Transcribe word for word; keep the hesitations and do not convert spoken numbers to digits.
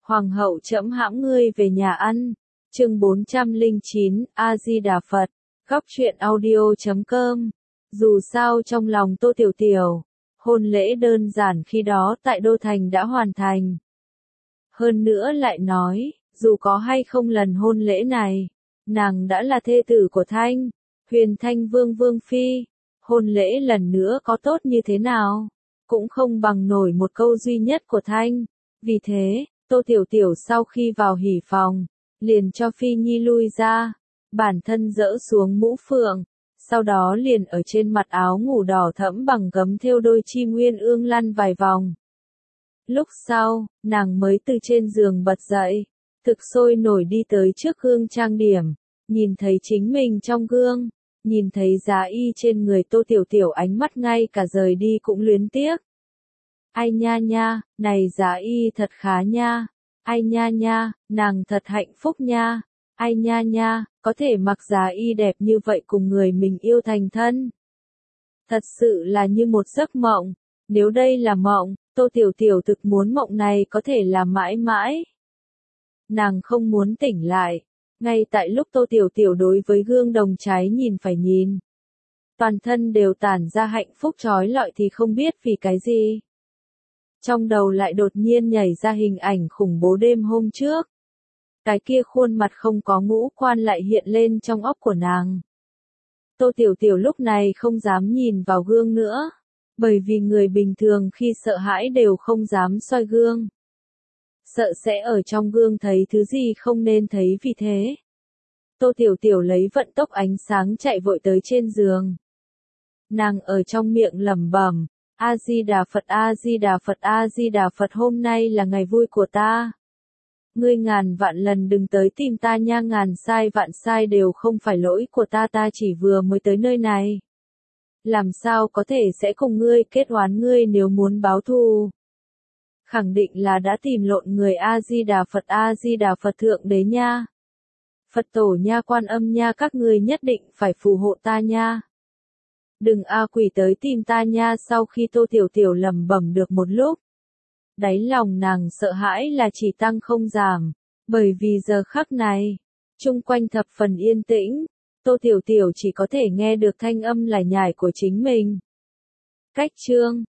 Hoàng hậu trẫm hãm ngươi về nhà ăn. Chương bốn trăm lẻ chín, A Di Đà Phật. Góc truyện audio chấm com. Dù sao trong lòng Tô Tiểu Tiểu, hôn lễ đơn giản khi đó tại Đô Thành đã hoàn thành. Hơn nữa lại nói, dù có hay không lần hôn lễ này, nàng đã là thê tử của Thanh, Huyền Thanh Vương Vương Phi. Hôn lễ lần nữa có tốt như thế nào, cũng không bằng nổi một câu duy nhất của Thanh. Vì thế, Tô Tiểu Tiểu sau khi vào hỉ phòng, liền cho Phi Nhi lui ra, bản thân dỡ xuống mũ phượng, sau đó liền ở trên mặt áo ngủ đỏ thẫm bằng gấm thêu đôi chim uyên ương lăn vài vòng. Lúc sau, nàng mới từ trên giường bật dậy, thực sôi nổi đi tới trước gương trang điểm, nhìn thấy chính mình trong gương, nhìn thấy giá y trên người Tô Tiểu Tiểu, ánh mắt ngay cả rời đi cũng luyến tiếc. Ai nha nha, này giá y thật khá nha. Ai nha nha, nàng thật hạnh phúc nha. Ai nha nha, có thể mặc giá y đẹp như vậy cùng người mình yêu thành thân. Thật sự là như một giấc mộng. Nếu đây là mộng, Tô Tiểu Tiểu thực muốn mộng này có thể là mãi mãi. Nàng không muốn tỉnh lại. Ngay tại lúc Tô Tiểu Tiểu đối với gương đồng trái nhìn phải nhìn, toàn thân đều tản ra hạnh phúc trói lọi thì không biết vì cái gì. Trong đầu lại đột nhiên nhảy ra hình ảnh khủng bố đêm hôm trước. Cái kia khuôn mặt không có ngũ quan lại hiện lên trong óc của nàng. Tô Tiểu Tiểu lúc này không dám nhìn vào gương nữa, bởi vì người bình thường khi sợ hãi đều không dám soi gương. Sợ sẽ ở trong gương thấy thứ gì không nên thấy, vì thế. Tô Tiểu Tiểu lấy vận tốc ánh sáng chạy vội tới trên giường. Nàng ở trong miệng lẩm bẩm, A Di Đà Phật, A Di Đà Phật, A Di Đà Phật, hôm nay là ngày vui của ta. Ngươi ngàn vạn lần đừng tới tìm ta nha, ngàn sai vạn sai đều không phải lỗi của ta, ta chỉ vừa mới tới nơi này. Làm sao có thể sẽ cùng ngươi kết oán, ngươi nếu muốn báo thù, khẳng định là đã tìm lộn người. A Di Đà Phật, A Di Đà Phật, Thượng Đế nha, Phật Tổ nha, Quan Âm nha, các ngươi nhất định phải phù hộ ta nha. Đừng a quỷ tới tìm ta nha. Sau khi Tô Tiểu Tiểu lẩm bẩm được một lúc, đáy lòng nàng sợ hãi là chỉ tăng không giảm, bởi vì giờ khắc này, chung quanh thập phần yên tĩnh, Tô Tiểu Tiểu chỉ có thể nghe được thanh âm lải nhải của chính mình. Cách chương